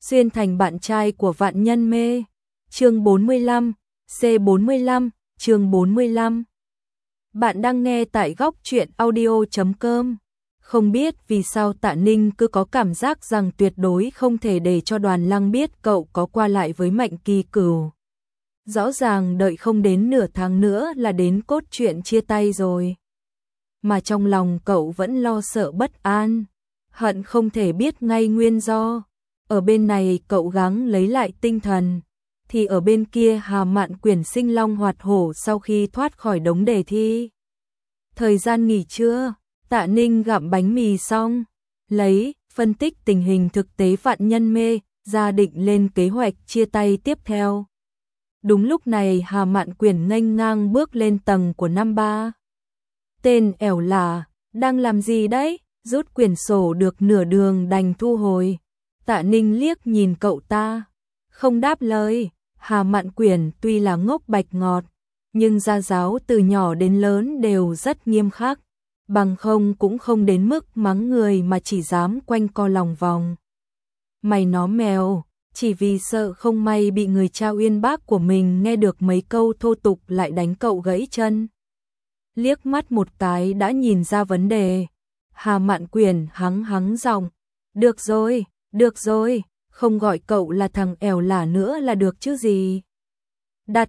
xuyên thành bạn trai của vạn nhân mê. Chương 45, C45, chương 45. Bạn đang nghe tại góc truyện audio.com. Không biết vì sao Tạ Ninh cứ có cảm giác rằng tuyệt đối không thể để cho Đoàn Lăng biết cậu có qua lại với Mạnh Kỳ Cửu. Rõ ràng đợi không đến nửa tháng nữa là đến cốt truyện chia tay rồi. Mà trong lòng cậu vẫn lo sợ bất an, hận không thể biết ngay nguyên do. Ở bên này cậu gắng lấy lại tinh thần, thì ở bên kia Hà Mạn Quyển sinh long hoạt hổ sau khi thoát khỏi đống đề thi. Thời gian nghỉ trưa, Tạ Ninh gặm bánh mì xong, phân tích tình hình thực tế vạn nhân mê, ra định lên kế hoạch chia tay tiếp theo. Đúng lúc này Hà Mạn Quyển nghênh ngang bước lên tầng của năm 3. Tên ẻo lả, đang làm gì đấy? Rút quyển sổ được nửa đường đành thu hồi. Tạ Ninh liếc nhìn cậu ta, không đáp lời. Hà Mạn Quyển tuy là ngốc bạch ngọt, nhưng gia giáo từ nhỏ đến lớn đều rất nghiêm khắc, bằng không cũng không đến mức mắng người mà chỉ dám quanh co lòng vòng. Mày nó mèo, chỉ vì sợ không may bị người cha uyên bác của mình nghe được mấy câu thô tục lại đánh cậu gãy chân. Liếc mắt một cái đã nhìn ra vấn đề. Hà Mạn Quyển hắng giọng, được rồi, không gọi cậu là thằng ẻo lả nữa là được chứ gì. Đặt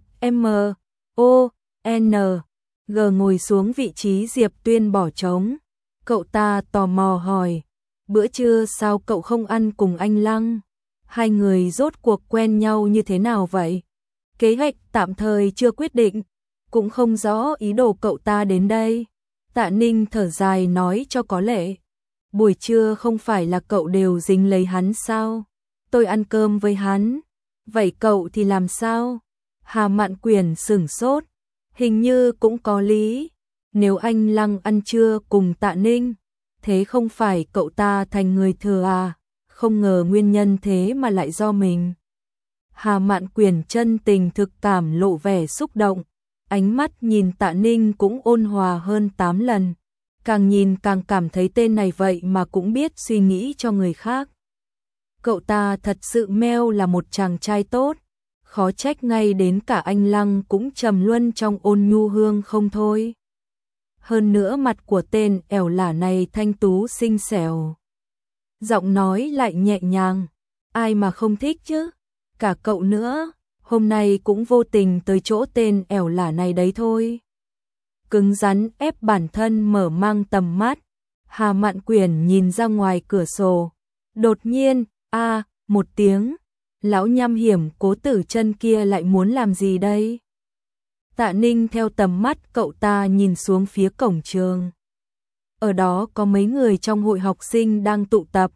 M-O-N-G ngồi xuống vị trí Diệp Tuyên bỏ trống. Cậu ta tò mò hỏi, bữa trưa sao cậu không ăn cùng anh Lăng? Hai người rốt cuộc quen nhau như thế nào vậy? Kế hoạch tạm thời chưa quyết định, cũng không rõ ý đồ cậu ta đến đây. Tạ Ninh thở dài nói cho có lệ. Buổi trưa không phải là cậu đều dính lấy hắn sao? Tôi ăn cơm với hắn. Vậy cậu thì làm sao? Hà Mạn Quyển sửng sốt. Hình như cũng có lý. Nếu anh Lăng ăn trưa cùng Tạ Ninh, thế không phải cậu ta thành người thừa à? Không ngờ nguyên nhân thế mà lại do mình. Hà Mạn Quyển chân tình thực cảm lộ vẻ xúc động. Ánh mắt nhìn Tạ Ninh cũng ôn hòa hơn 8 lần. Càng nhìn càng cảm thấy tên này vậy mà cũng biết suy nghĩ cho người khác. Cậu ta thật sự meo là một chàng trai tốt. Khó trách ngay đến cả anh Lăng cũng trầm luân trong ôn nhu hương không thôi. Hơn nữa mặt của tên ẻo lả này thanh tú xinh xẻo, giọng nói lại nhẹ nhàng, ai mà không thích chứ. Cả cậu nữa, hôm nay cũng vô tình tới chỗ tên ẻo lả này đấy thôi. Cứng rắn ép bản thân mở mang tầm mắt. Hà Mạn Quyển nhìn ra ngoài cửa sổ. Đột nhiên, một tiếng. Lão nham hiểm Cố Tử Chân kia lại muốn làm gì đây? Tạ Ninh theo tầm mắt cậu ta nhìn xuống phía cổng trường. Ở đó có mấy người trong hội học sinh đang tụ tập.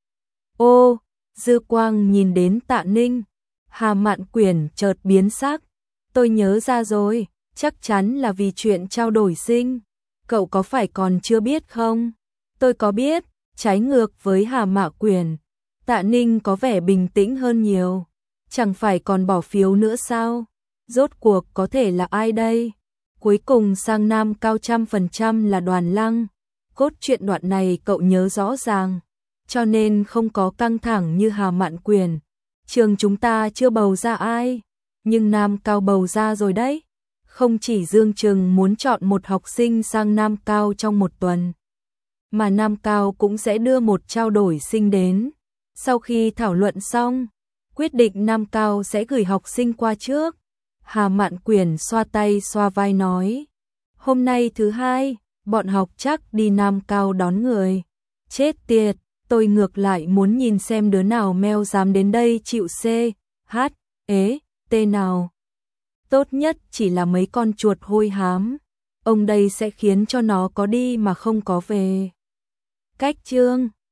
Ô, dư quang nhìn đến Tạ Ninh. Hà Mạn Quyển chợt biến sắc. Tôi nhớ ra rồi, chắc chắn là vì chuyện trao đổi sinh. Cậu có phải còn chưa biết không? Tôi có biết. Trái ngược với Hà Mạn Quyển, Tạ Ninh có vẻ bình tĩnh hơn nhiều. Chẳng phải còn bỏ phiếu nữa sao? Rốt cuộc có thể là ai đây? Cuối cùng sang Nam Cao 100% là Đoàn Lăng. Cốt truyện đoạn này cậu nhớ rõ ràng, cho nên không có căng thẳng như Hà Mạn Quyển. Trường chúng ta chưa bầu ra ai, nhưng Nam Cao bầu ra rồi đấy. Không chỉ Dương Trừng muốn chọn một học sinh sang Nam Cao trong một tuần, mà Nam Cao cũng sẽ đưa một trao đổi sinh đến. Sau khi thảo luận xong, quyết định Nam Cao sẽ gửi học sinh qua trước. Hà Mạn Quyển xoa tay xoa vai nói, hôm nay thứ hai, bọn học chắc đi Nam Cao đón người. Chết tiệt, tôi ngược lại muốn nhìn xem đứa nào meo dám đến đây chịu T nào. Tốt nhất chỉ là mấy con chuột hôi hám. Ông đây sẽ khiến cho nó có đi mà không có về. Cách chương